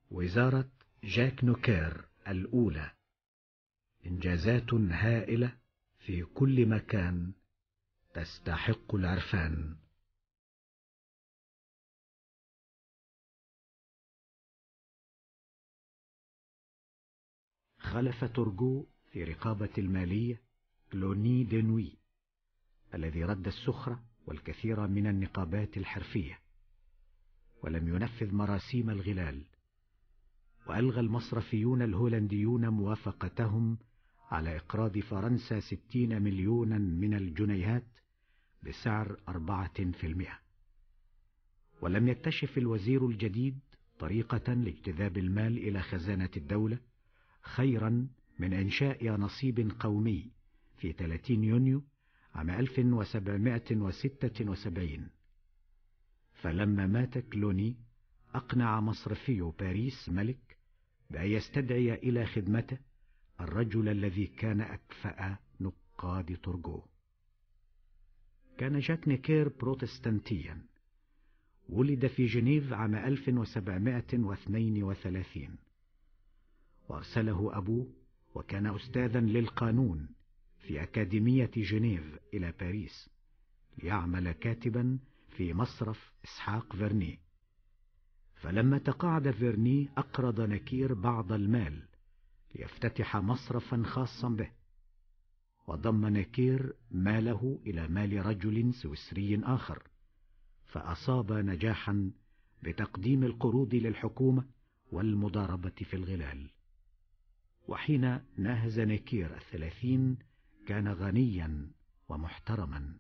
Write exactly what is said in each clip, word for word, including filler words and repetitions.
وزارة جاك نوكير الأولى، إنجازات هائلة في كل مكان تستحق العرفان. خلف تورغو في رقابة المالية كلوني دينوي الذي رد السخرة والكثير من النقابات الحرفية، ولم ينفذ مراسيم الغلال، وألغى المصرفيون الهولنديون موافقتهم على إقراض فرنسا ستين مليونا من الجنيهات بسعر أربعة في المئة. ولم يكتشف الوزير الجديد طريقة لاجتذاب المال إلى خزانة الدولة خيرا من إنشاء نصيب قومي في ثلاثين يونيو عام ألف وسبعمائة وستة وسبعين. فلما مات كلوني أقنع مصرفي باريس ملك بأن يستدعي إلى خدمته الرجل الذي كان أكفأ نقاد تورغو. كان جاك نوكير بروتستانتيا، ولد في جنيف عام ألف وسبعمائة واثنين وثلاثين، وأرسله أبوه وكان أستاذا للقانون في أكاديمية جنيف إلى باريس ليعمل كاتبا في مصرف إسحاق فيرني. فلما تقاعد فيرني أقرض نوكير بعض المال ليفتتح مصرفا خاصا به، وضم نوكير ماله إلى مال رجل سويسري آخر، فأصاب نجاحا بتقديم القروض للحكومة والمضاربة في الغلال. وحين ناهز نوكير الثلاثين كان غنيا ومحترما،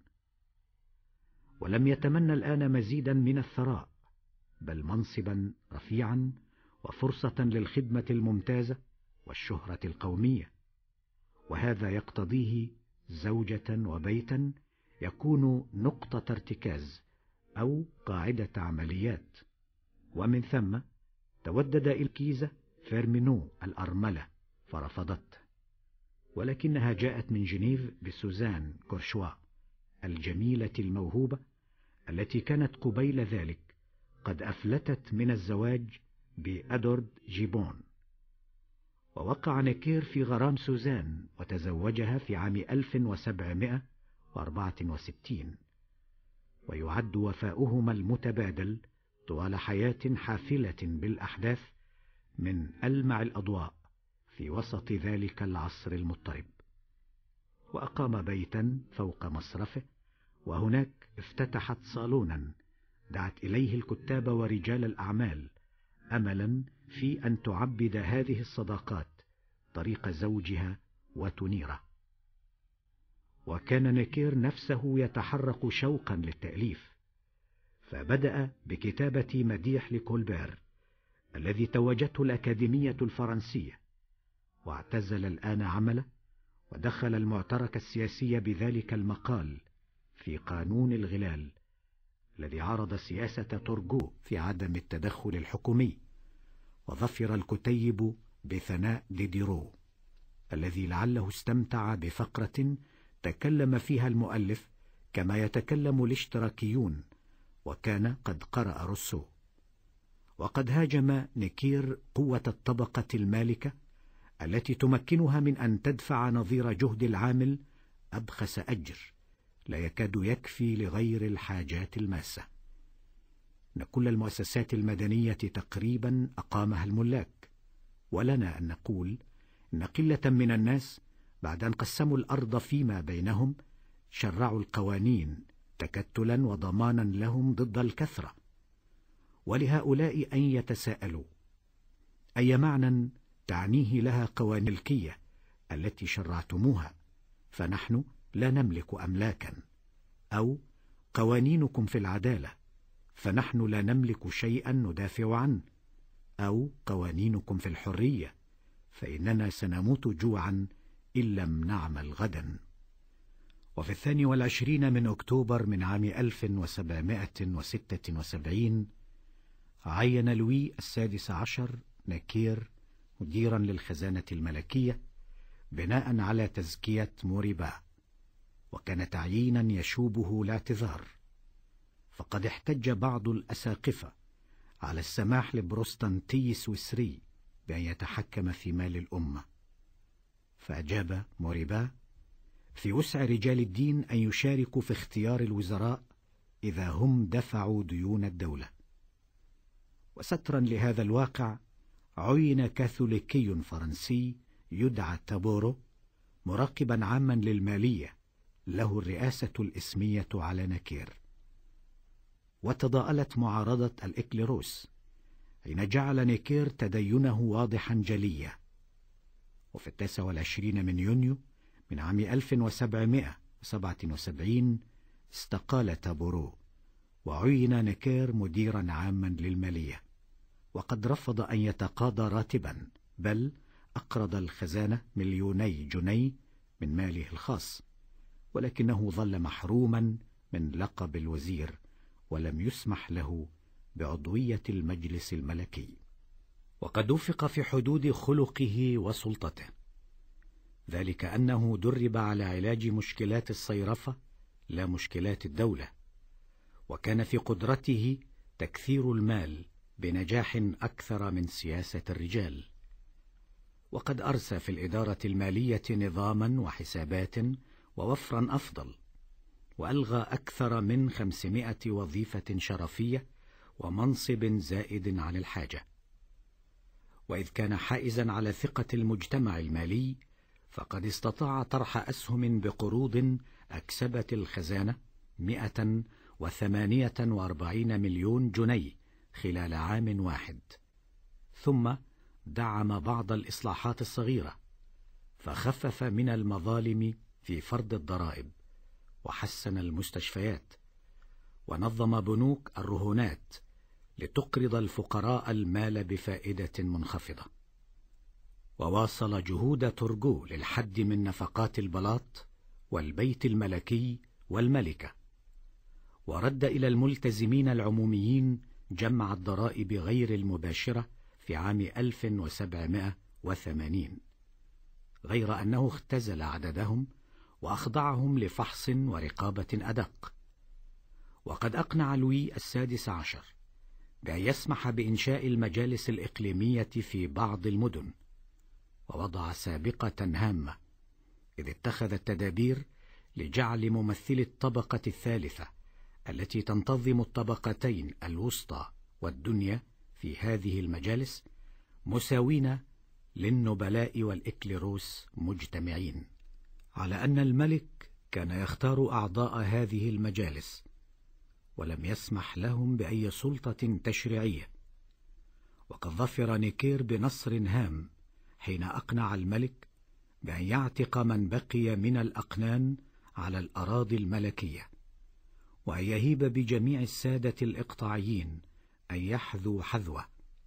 ولم يتمنى الآن مزيدا من الثراء، بل منصبا رفيعا وفرصة للخدمة الممتازة والشهرة القومية، وهذا يقتضيه زوجة وبيتا يكون نقطة ارتكاز أو قاعدة عمليات. ومن ثم تودد الكيزة فيرمينو الأرملة فرفضته، ولكنها جاءت من جنيف بسوزان كورشوا الجميلة الموهوبة التي كانت قبيل ذلك قد أفلتت من الزواج بأدورد جيبون. ووقع نوكير في غرام سوزان وتزوجها في عام ألف وسبعمائة وأربعة وستين، ويعد وفاؤهما المتبادل طوال حياة حافلة بالأحداث من ألمع الأضواء في وسط ذلك العصر المضطرب. وأقام بيتا فوق مصرفه، وهناك افتتحت صالونا دعت إليه الكتاب ورجال الأعمال أملا في أن تعبد هذه الصداقات طريق زوجها وتنيره. وكان نوكير نفسه يتحرك شوقا للتأليف، فبدأ بكتابة مديح لكولبير الذي توجته الأكاديمية الفرنسية، واعتزل الآن عمله ودخل المعترك السياسي بذلك المقال في قانون الغلال الذي عارض سياسة تورغو في عدم التدخل الحكومي. وظفر الكتيب بثناء ديديرو الذي لعله استمتع بفقرة تكلم فيها المؤلف كما يتكلم الاشتراكيون، وكان قد قرأ روسو. وقد هاجم نوكير قوة الطبقة المالكة التي تمكنها من أن تدفع نظير جهد العامل أبخس أجر لا يكاد يكفي لغير الحاجات الماسة. إن كل المؤسسات المدنية تقريبا أقامها الملاك، ولنا أن نقول إن قلة من الناس بعد أن قسموا الأرض فيما بينهم شرعوا القوانين تكتلا وضمانا لهم ضد الكثرة. ولهؤلاء أن يتساءلوا أي معنى تعنيه لها قوانين الملكية التي شرعتموها، فنحن لا نملك أملاكا، أو قوانينكم في العدالة فنحن لا نملك شيئا ندافع عنه، أو قوانينكم في الحرية فإننا سنموت جوعا إن لم نعمل غدا. وفي الثاني والعشرين من أكتوبر من عام ألف وسبعمائة وستة وسبعين عين لوي السادس عشر نوكير مديرا للخزانة الملكية بناء على تزكية موريبا، وكان تعيينا يشوبه الاعتذار، فقد احتج بعض الأساقفة على السماح لبروستانتي السويسري بأن يتحكم في مال الأمة. فأجاب موريبا: في وسع رجال الدين أن يشاركوا في اختيار الوزراء إذا هم دفعوا ديون الدولة. وسترا لهذا الواقع عين كاثوليكي فرنسي يدعى تابورو مراقبا عاما للمالية له الرئاسة الإسمية على نكير. وتضاءلت معارضة الإكليروس حين جعل نيكير تدينه واضحا جليا. وفي التاسع والعشرين من يونيو من عام ألف وسبعمائة وسبعة وسبعين استقال تابورو وعين نيكير مديرا عاما للمالية، وقد رفض أن يتقاضى راتبا، بل أقرض الخزانة مليوني جنيه من ماله الخاص، ولكنه ظل محروما من لقب الوزير ولم يسمح له بعضوية المجلس الملكي. وقد وفق في حدود خلقه وسلطته، ذلك أنه درب على علاج مشكلات الصيرفة لا مشكلات الدولة، وكان في قدرته تكثير المال بنجاح أكثر من سياسة الرجال. وقد أرسى في الإدارة المالية نظاما وحسابات ووفرا أفضل، وألغى أكثر من خمسمائة وظيفة شرفية ومنصب زائد عن الحاجة. وإذ كان حائزا على ثقة المجتمع المالي، فقد استطاع طرح أسهم بقروض أكسبت الخزانة مئة وثمانية وأربعين مليون جنيه خلال عام واحد. ثم دعم بعض الإصلاحات الصغيرة، فخفف من المظالم في فرض الضرائب، وحسن المستشفيات، ونظم بنوك الرهونات لتقرض الفقراء المال بفائدة منخفضة. وواصل جهود تورغو للحد من نفقات البلاط والبيت الملكي والملكة، ورد إلى الملتزمين العموميين جمع الضرائب غير المباشرة في عام ألف وسبعمائة وثمانين، غير أنه اختزل عددهم وأخضعهم لفحص ورقابة أدق. وقد أقنع لوي السادس عشر بأن يسمح بإنشاء المجالس الإقليمية في بعض المدن، ووضع سابقة هامة، إذ اتخذ التدابير لجعل ممثلي الطبقة الثالثة التي تنتظم الطبقتين الوسطى والدنيا في هذه المجالس مساوين للنبلاء والإكليروس مجتمعين، على أن الملك كان يختار أعضاء هذه المجالس ولم يسمح لهم بأي سلطة تشريعية. وقد ظفر نيكير بنصر هام حين أقنع الملك بأن يعتق من بقي من الأقنان على الأراضي الملكية، وأن يهيب بجميع السادة الإقطاعيين أن يحذوا حذوه.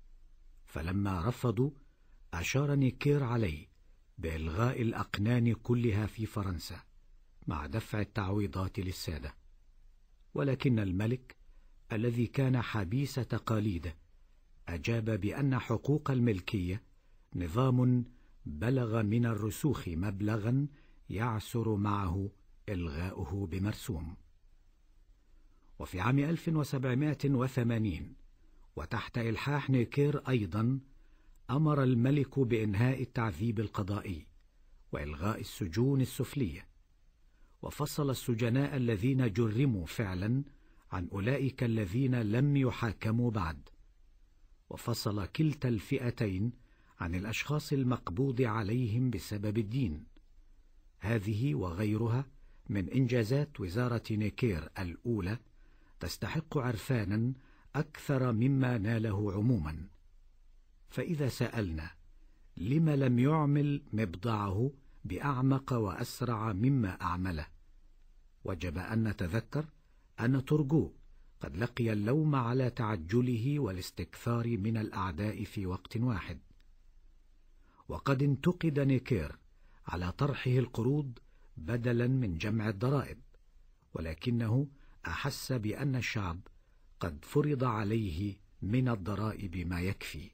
فلما رفضوا أشار نيكير عليه بإلغاء الأقنان كلها في فرنسا مع دفع التعويضات للسادة. ولكن الملك الذي كان حبيس تقاليده أجاب بأن حقوق الملكية نظام بلغ من الرسوخ مبلغا يعسر معه إلغاؤه بمرسوم. وفي عام ألف وسبعمائة وثمانين وتحت إلحاح نيكير أيضا أمر الملك بإنهاء التعذيب القضائي وإلغاء السجون السفلية، وفصل السجناء الذين جرموا فعلا عن أولئك الذين لم يحاكموا بعد، وفصل كلتا الفئتين عن الأشخاص المقبوض عليهم بسبب الدين. هذه وغيرها من إنجازات وزارة نيكير الأولى تستحق عرفانا أكثر مما ناله عموما. فإذا سألنا لم لم يعمل مبضعه بأعمق وأسرع مما أعمله، وجب أن نتذكر أن تورغو قد لقي اللوم على تعجله والاستكثار من الأعداء في وقت واحد. وقد انتقد نيكير على طرحه القروض بدلا من جمع الضرائب، ولكنه أحس بأن الشعب قد فرض عليه من الضرائب ما يكفي.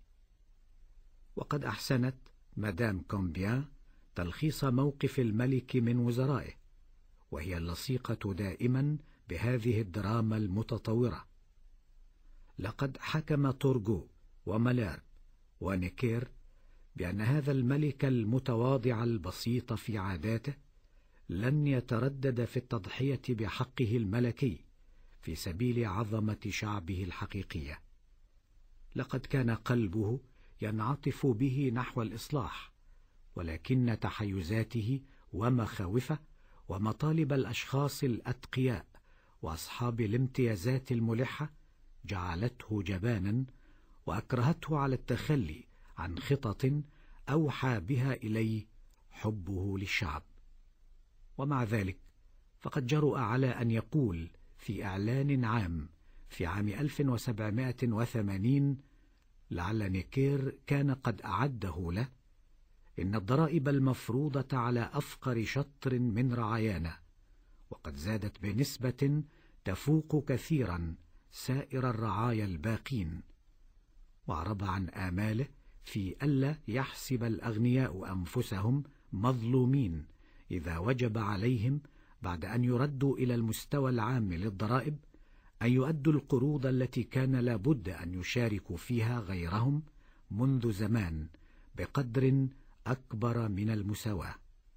وقد أحسنت مدام كومبيان تلخيص موقف الملك من وزرائه، وهي اللصيقة دائما بهذه الدراما المتطورة. لقد حكم تورغو وماليرب ونيكير بأن هذا الملك المتواضع البسيط في عاداته لن يتردد في التضحية بحقه الملكي في سبيل عظمة شعبه الحقيقية. لقد كان قلبه ينعطف به نحو الإصلاح، ولكن تحيزاته ومخاوفه ومطالب الأشخاص الأتقياء وأصحاب الامتيازات الملحة جعلته جبانا وأكرهته على التخلي عن خطط أوحى بها إليه حبه للشعب. ومع ذلك فقد جرؤ على أن يقول في إعلان عام في عام ألف وسبعمائة وثمانين، لعل نيكير كان قد أعده له: إن الضرائب المفروضة على أفقر شطر من رعايانا وقد زادت بنسبة تفوق كثيرا سائر الرعايا الباقين، وأعرب عن آماله في ألا يحسب الأغنياء أنفسهم مظلومين إذا وجب عليهم بعد أن يردوا إلى المستوى العام للضرائب أن يؤدوا القروض التي كان لابد أن يشاركوا فيها غيرهم منذ زمان بقدر أكبر من المساواة.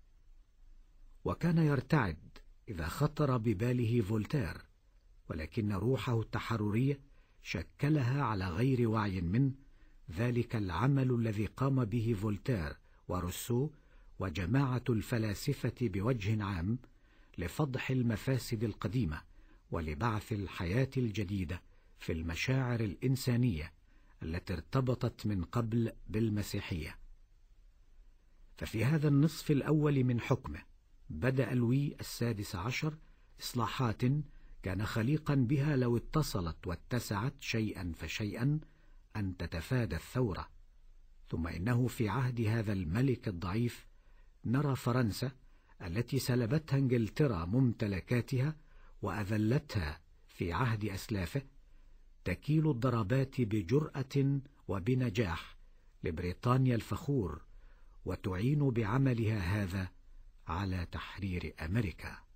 وكان يرتعد إذا خطر بباله فولتير، ولكن روحه التحررية شكلها على غير وعي منه ذلك العمل الذي قام به فولتير وروسو وجماعة الفلاسفة بوجه عام لفضح المفاسد القديمة ولبعث الحياة الجديدة في المشاعر الإنسانية التي ارتبطت من قبل بالمسيحية. ففي هذا النصف الأول من حكمه بدأ لوي السادس عشر إصلاحات كان خليقا بها لو اتصلت واتسعت شيئا فشيئا أن تتفادى الثورة. ثم إنه في عهد هذا الملك الضعيف نرى فرنسا التي سلبتها انجلترا ممتلكاتها وأذلتها في عهد أسلافه تكيل الضربات بجرأة وبنجاح لبريطانيا الفخور، وتعين بعملها هذا على تحرير أمريكا.